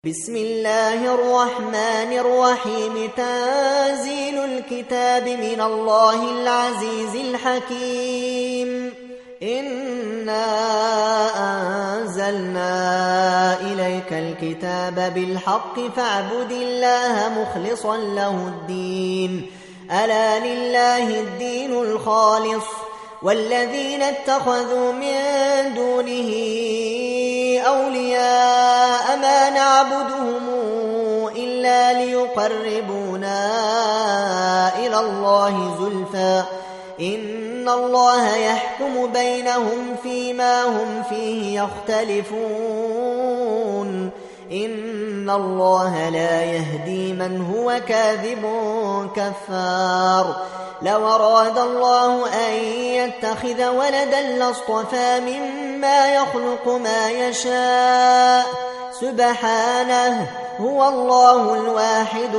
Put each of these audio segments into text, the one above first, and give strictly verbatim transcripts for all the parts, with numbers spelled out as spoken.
بسم الله الرحمن الرحيم تنزيل الكتاب من الله العزيز الحكيم إنا أنزلنا إليك الكتاب بالحق فاعبد الله مخلصا له الدين ألا لله الدين الخالص والذين اتخذوا من دونه أولياء ما نعبدهم إلا ليقربونا إلى الله زلفى إن الله يحكم بينهم فيما هم فيه يختلفون إن الله لا يهدي من هو كاذب كفار لو أراد الله أن يتخذ ولدا لاصطفى مما يخلق ما يشاء سبحانه هو الله الواحد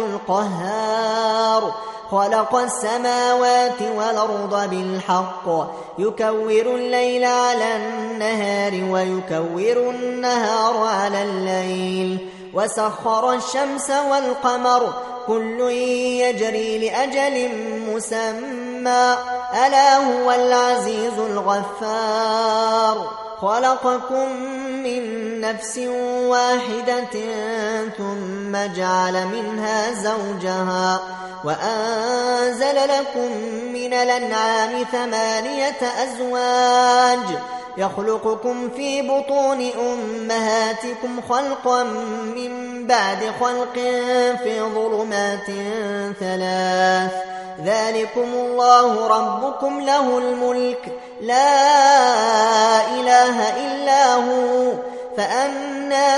القهار خلق السماوات والأرض بالحق يكور الليل على النهار ويكور النهار على الليل وسخر الشمس والقمر كل يجري لأجل مسمى ألا هو العزيز الغفار خلقكم من نفس واحدة ثم جعل منها زوجها وأنزل لكم من الأنعام ثمانية أزواج يخلقكم في بطون أمهاتكم خلقا من بعد خلق في ظلمات ثلاث ذلكم الله ربكم له الملك لا إله إلا هو فأنى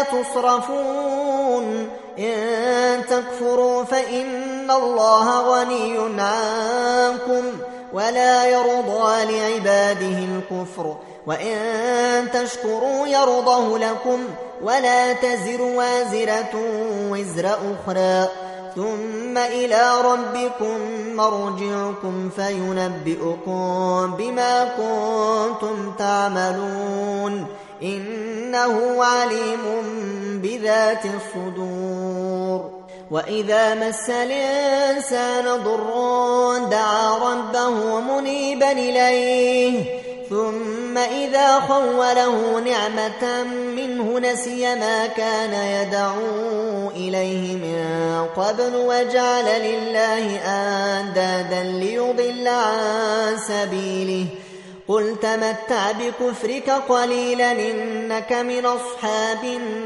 تصرفون إن تكفروا فإن الله غني عنكم ولا يرضى لعباده الكفر وإن تشكروا يرضه لكم ولا تزر وازرة وزر أخرى ثم إلى ربكم مرجعكم فينبئكم بما كنتم تعملون إنه عليم بذات الصدور وإذا مس الإنسان ضر دعا ربه منيبا إليه ثم إذا خوله نعمة منه نسي ما كان يدعو إليه من قبل وجعل لله أندادا ليضل عن سبيله قل تمتع بكفرك قليلا إنك من أصحاب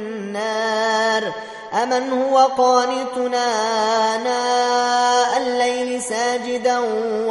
النار أمن هو قانتنا آناء الليل ساجدا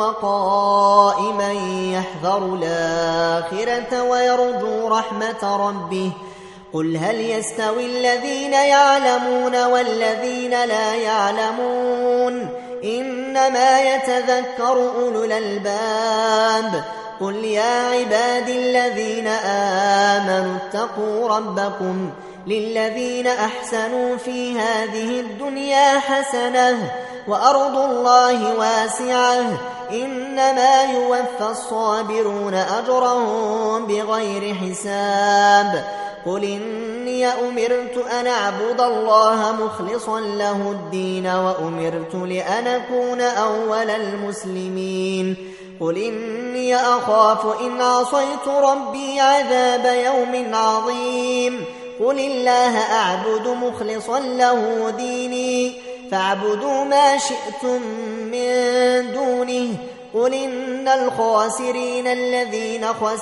وقائما يحذر الآخرة ويرجو رحمة ربه قل هل يستوي الذين يعلمون والذين لا يعلمون إنما يتذكر أولو الألباب قل يا عبادي الذين آمنوا اتقوا ربكم للذين أحسنوا في هذه الدنيا حسنة وأرض الله واسعة إنما يوفى الصابرون أجرهم بغير حساب قل إني أمرت أن أعبد الله مخلصا له الدين وأمرت لأن أكون أول المسلمين قل إني أخاف إن عصيت ربي عذاب يوم عظيم قل الله أعبد مخلصا له ديني فاعبدوا ما شئتم من دونه قل إن الخاسرين الذين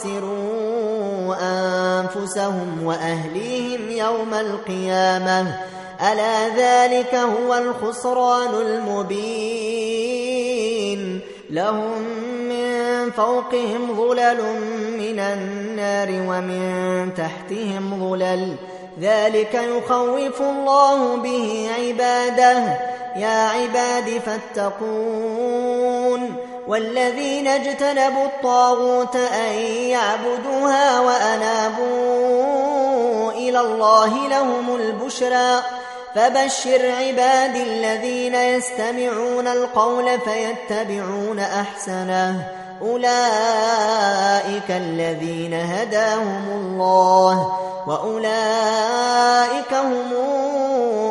خسروا أنفسهم وأهليهم يوم القيامة ألا ذلك هو الخسران المبين لهم من فوقهم ظلل من النار ومن تحتهم ظلل ذلك يخوف الله به عباده يا عباد فاتقون والذين اجتنبوا الطاغوت أن يعبدوها وأنابوا إلى الله لهم البشرى فبشر عبادي الذين يستمعون القول فيتبعون أحسنه أولئك الذين هداهم الله وأولئك هم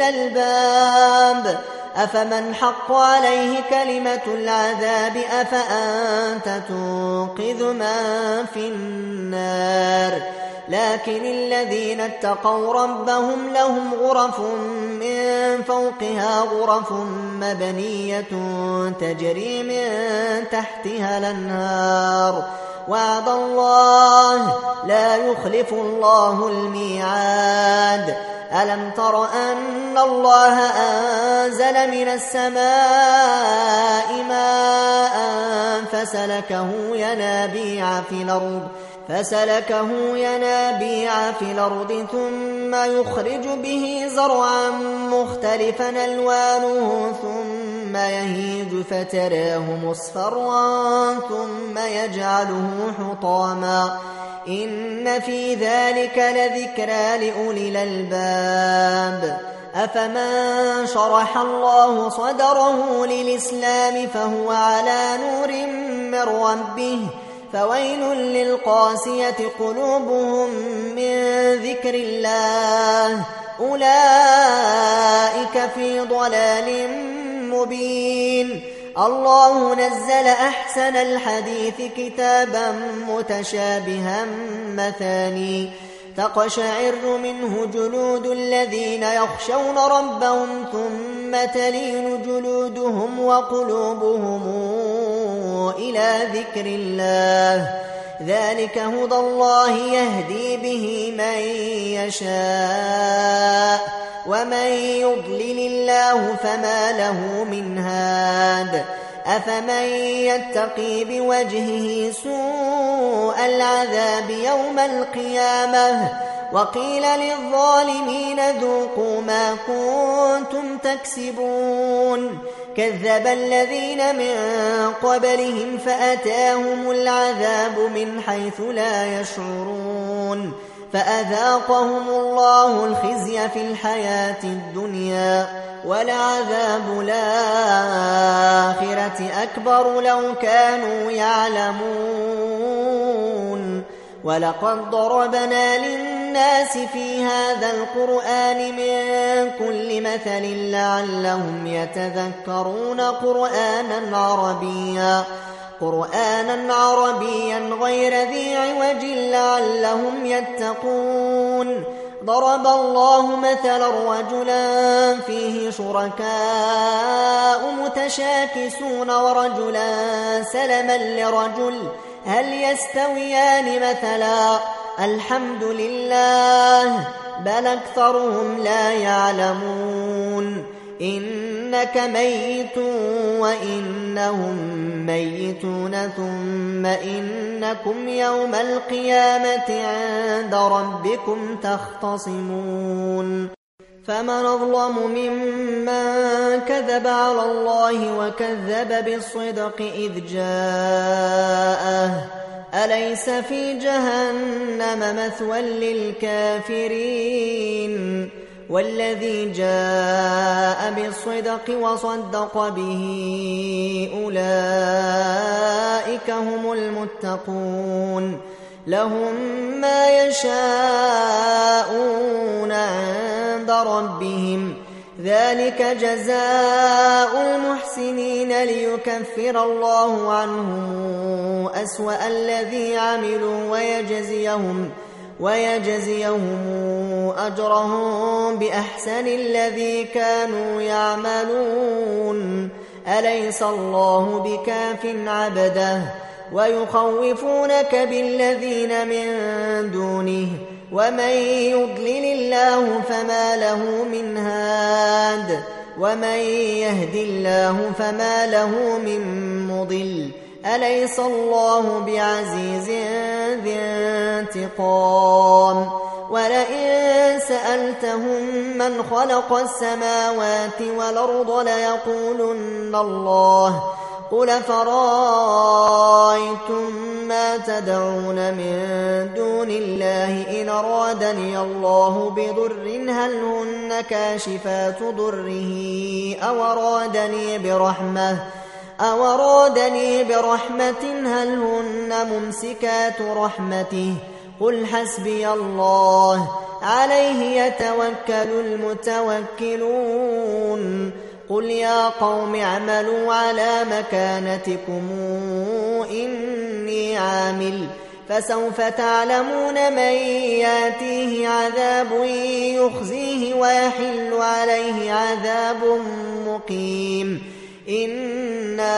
الألباب أفمن حق عليه كلمة العذاب أفأنت تنقذ من في النار لكن الذين اتقوا ربهم لهم غرف من فوقها غرف مبنية تجري من تحتها الأنهار وعد الله لا يخلف الله الميعاد ألم تر أن الله أنزل من السماء ماء فسلكه ينابيع في الأرض فسلكه ينابيع في الأرض ثم يخرج به زرعا مختلفا ألوانه ثم يهيج فتراه مصفرا ثم يجعله حطاما إن في ذلك لذكرى لأولي الألباب أفمن شرح الله صدره للإسلام فهو على نور من ربه فويل للقاسية قلوبهم من ذكر الله أولئك في ضلال مبين الله نزل أحسن الحديث كتابا متشابها مثاني تقشعر منه جلود الذين يخشون ربهم ثم تلين جلودهم وقلوبهم إلى ذكر الله ذلك هدى الله يهدي به من يشاء ومن يضلل الله فما له من هاد أفمن يتقي بوجهه سوء العذاب يوم القيامة وقيل للظالمين ذوقوا ما كنتم تكسبون كذب الذين من قبلهم فأتاهم العذاب من حيث لا يشعرون فأذاقهم الله الخزي في الحياة الدنيا ولعذاب الآخرة أكبر لو كانوا يعلمون ولقد ضربنا للناس في هذا القرآن من كل مثل لعلهم يتذكرون قرآنا عربيا قرآنا عربيا غير ذي عوج لعلهم يتقون ضرب الله مثلا رجلا فيه شركاء متشاكسون ورجلا سلما لرجل هل يستويان مثلا الحمد لله بل أكثرهم لا يعلمون إنك ميت وإنهم ميتون ثم إنكم يوم القيامة عند ربكم تختصمون فمن أظلم ممن كذب على الله وكذب بالصدق إذ جاءه أليس في جهنم مثوى للكافرين والذي جاء بالصدق وصدق به أولئك هم المتقون لهم ما يشاءون عند ربهم ذلك جزاء المحسنين ليكفر الله عنهم أسوأ الذي عملوا ويجزيهم ويجزيهم أجرهم بأحسن الذي كانوا يعملون أليس الله بكاف عبده ويخوفونك بالذين من دونه ومن يضلل الله فما له من هاد ومن يهد الله فما له من مضل أليس الله بعزيز ذي انتقام ولئن سألتهم من خلق السماوات والأرض ليقولن الله قل فرأيتم ما تدعون من دون الله إن أرادني الله بضر هل هن كاشفات ضره أو أرادني برحمة أو أرادني برحمة هل هن ممسكات رحمته قل حسبي الله عليه يتوكل المتوكلون قل يا قوم اعملوا على مكانتكم إني عامل فسوف تعلمون من ياتيه عذاب يخزيه ويحل عليه عذاب مقيم إنا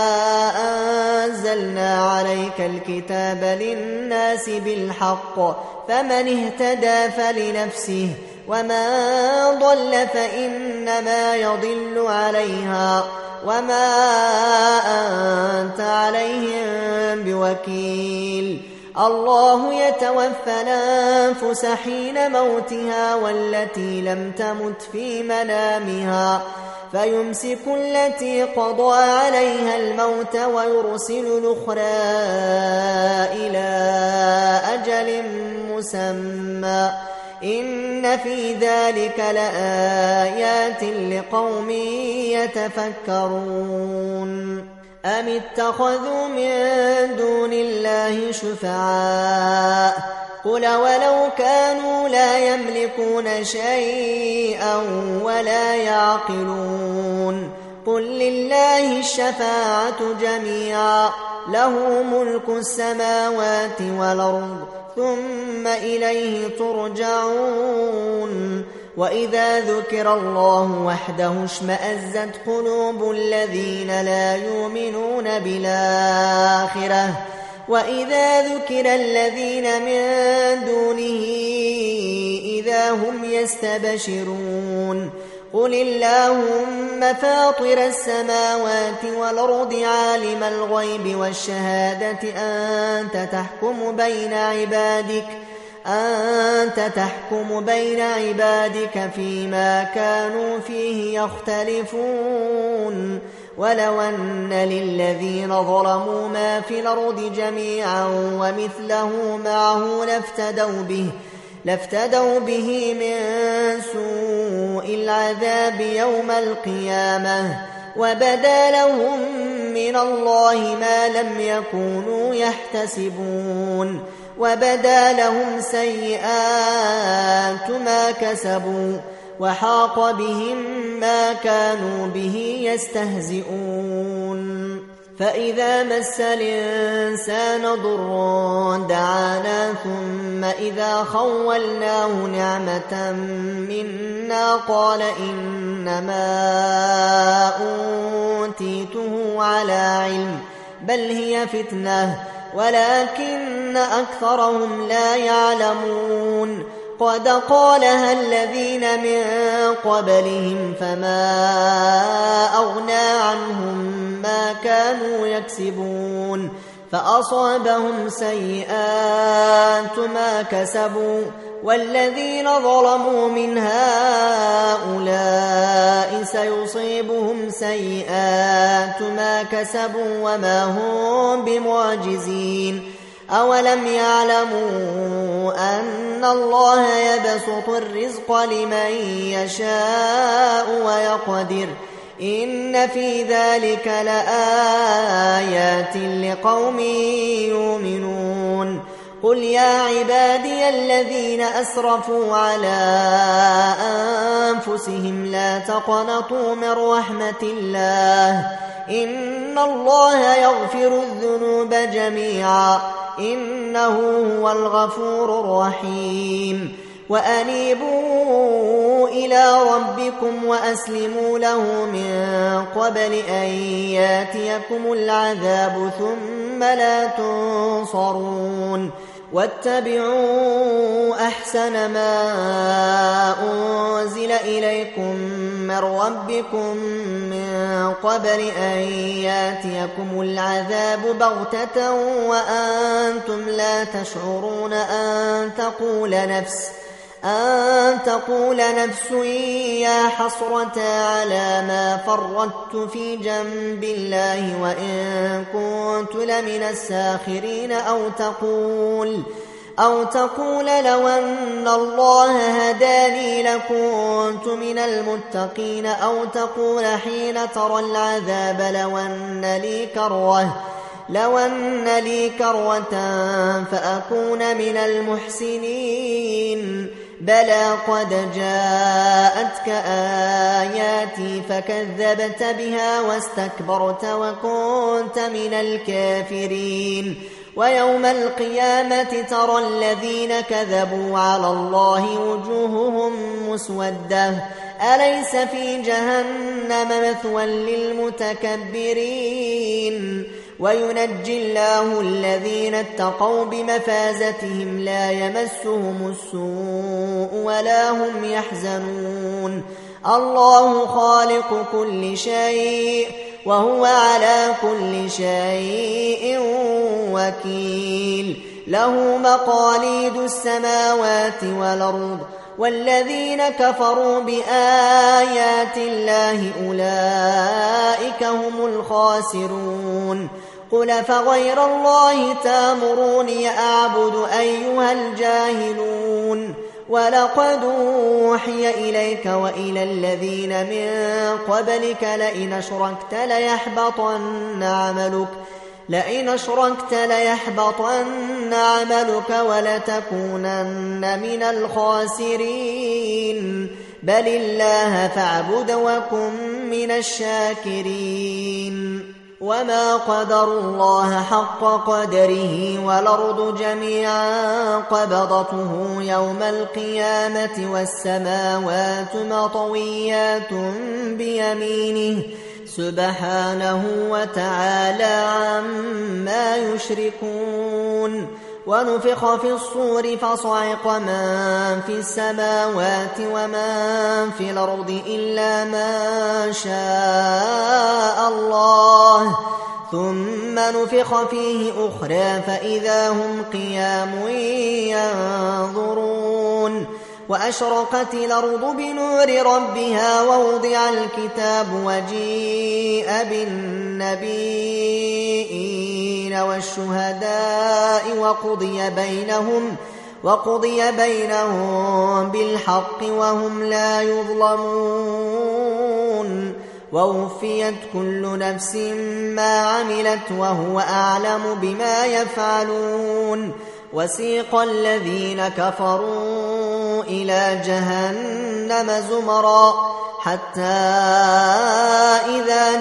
أنزلنا عليك الكتاب للناس بالحق فمن اهتدى فلنفسه وما ضل فإنما يضل عليها وما أنت عليهم بوكيل الله يتوفى الأنفس حين موتها والتي لم تمت في منامها فيمسك التي قضى عليها الموت ويرسل الأخرى إلى أجل مسمى إن في ذلك لآيات لقوم يتفكرون أم اتخذوا من دون الله شفعاء قل ولو كانوا لا يملكون شيئا ولا يعقلون قل لله الشفاعة جميعا له ملك السماوات والأرض ثم إليه ترجعون وإذا ذكر الله وحده اشمأزت قلوب الذين لا يؤمنون بالآخرة وإذا ذكر الذين من دونه إذا هم يستبشرون قل اللهم فاطر السماوات والأرض عالم الغيب والشهادة أنت تحكم بين عبادك أنت تحكم بين عبادك فيما كانوا فيه يختلفون ولو أن للذين ظلموا ما في الأرض جميعا ومثله معه لافتدوا به لافتدوا به من سوء العذاب يوم القيامة وبدا لهم من الله ما لم يكونوا يحتسبون وبدا لهم سيئات ما كسبوا وحاق بهم ما كانوا به يستهزئون فإذا مس الإنسان ضر دعانا ثم إذا خولناه نعمة منا قال إنما أوتيته على علم بل هي فتنة ولكن أكثرهم لا يعلمون قد قالها الذين من قبلهم فما أغنى عنهم ما كانوا يكسبون فأصابهم سيئات ما كسبوا والذين ظلموا من هؤلاء سيصيبهم سيئات ما كسبوا وما هم بمعجزين أولم يعلموا أن الله يبسط الرزق لمن يشاء ويقدر إن في ذلك لآيات لقوم يؤمنون قل يا عبادي الذين أسرفوا على أنفسهم لا تقنطوا من رحمة الله إن الله يغفر الذنوب جميعا إنه هو الغفور الرحيم وأنيبوا إلى ربكم وأسلموا له من قبل أن ياتيكم العذاب ثم لا تنصرون واتبعوا أحسن ما أنزل إليكم من ربكم من قبل أن ياتيكم العذاب بغتة وأنتم لا تشعرون أن تقول نفس أن تقول نفس يا حسرة على ما فرطت في جنب الله وإن كنت لمن الساخرين أو تقول أو تقول لو أن الله هداني لكنت من المتقين أو تقول حين ترى العذاب لو أن لي كرة لو أن لي كرة فأكون من المحسنين بلى قد جاءتك آياتي فكذبت بها واستكبرت وكنت من الكافرين ويوم القيامة ترى الذين كذبوا على الله وجوههم مسودة أليس في جهنم مثوى للمتكبرين وينجي الله الذين اتقوا بمفازتهم لا يمسهم السوء ولا هم يحزنون الله خالق كل شيء وهو على كل شيء وكيل له مقاليد السماوات والأرض والذين كفروا بآيات الله أولئك هم الخاسرون قل فغير الله تامروني أعبد أيها الجاهلون ولقد أوحي إليك وإلى الذين من قبلك لئن أشركت ليحبطن عملك لئن أشركت ليحبطن عملك ولتكونن من الخاسرين بل الله فاعبد وكن من الشاكرين وما قدروا الله حق قدره والأرض جميعا قبضته يوم القيامة والسماوات مطويات بيمينه سبحانه وتعالى عما يشركون ونفخ في الصور فصعق من في السماوات ومن في الأرض إلا من شاء الله ثم نفخ فيه أخرى فإذا هم قيام ينظرون وأشرقت الأرض بنور ربها ووضع الكتاب وجيء بالنبيين والشهداء وقضي بينهم وقضي بينهم بالحق وهم لا يظلمون ووفيت كل نفس ما عملت وهو أعلم بما يفعلون وسيق الذين كفروا إلى جهنم زمرا حتى إذا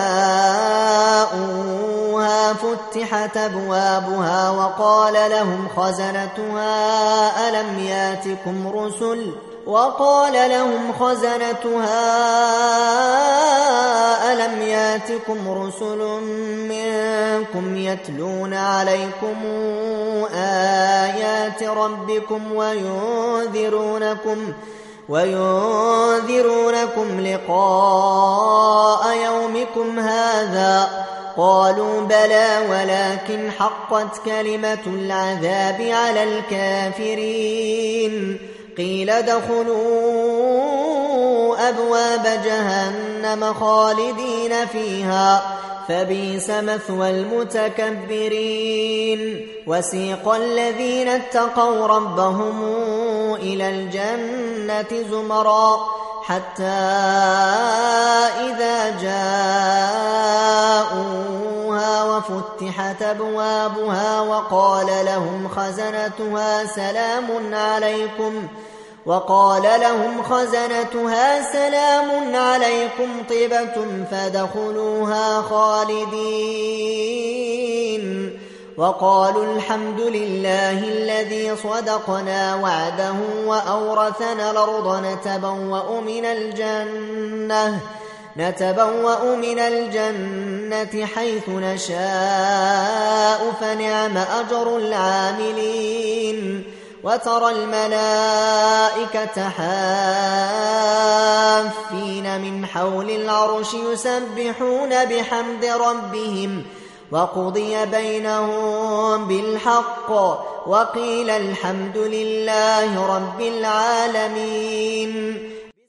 جاءوها فتحت أبوابها وقال لهم خزنتها ألم ياتكم رسل وقال لهم خزنتها ألم ياتكم رسل منكم يتلون عليكم آيات ربكم وينذرونكم وينذرونكم لقاء يومكم هذا قالوا بلى ولكن حقت كلمة العذاب على الكافرين قيل ادخلوا أبواب جهنم خالدين فيها فبئس مثوى المتكبرين وسيق الذين اتقوا ربهم إلى الجنة زمرا حتى إذا جاءوها وفتحت أبوابها وقال لهم خزنتها سلام عليكم وقال لهم خزنتها سلام عليكم طبتم فادخلوها خالدين وقالوا الحمد لله الذي صدقنا وعده وأورثنا الأرض نتبوأ من الجنة نتبوأ من الجنة حيث نشاء فنعم أجر العاملين وترى الملائكة حافين من حول العرش يسبحون بحمد ربهم وقضي بينهم بالحق وقيل الحمد لله رب العالمين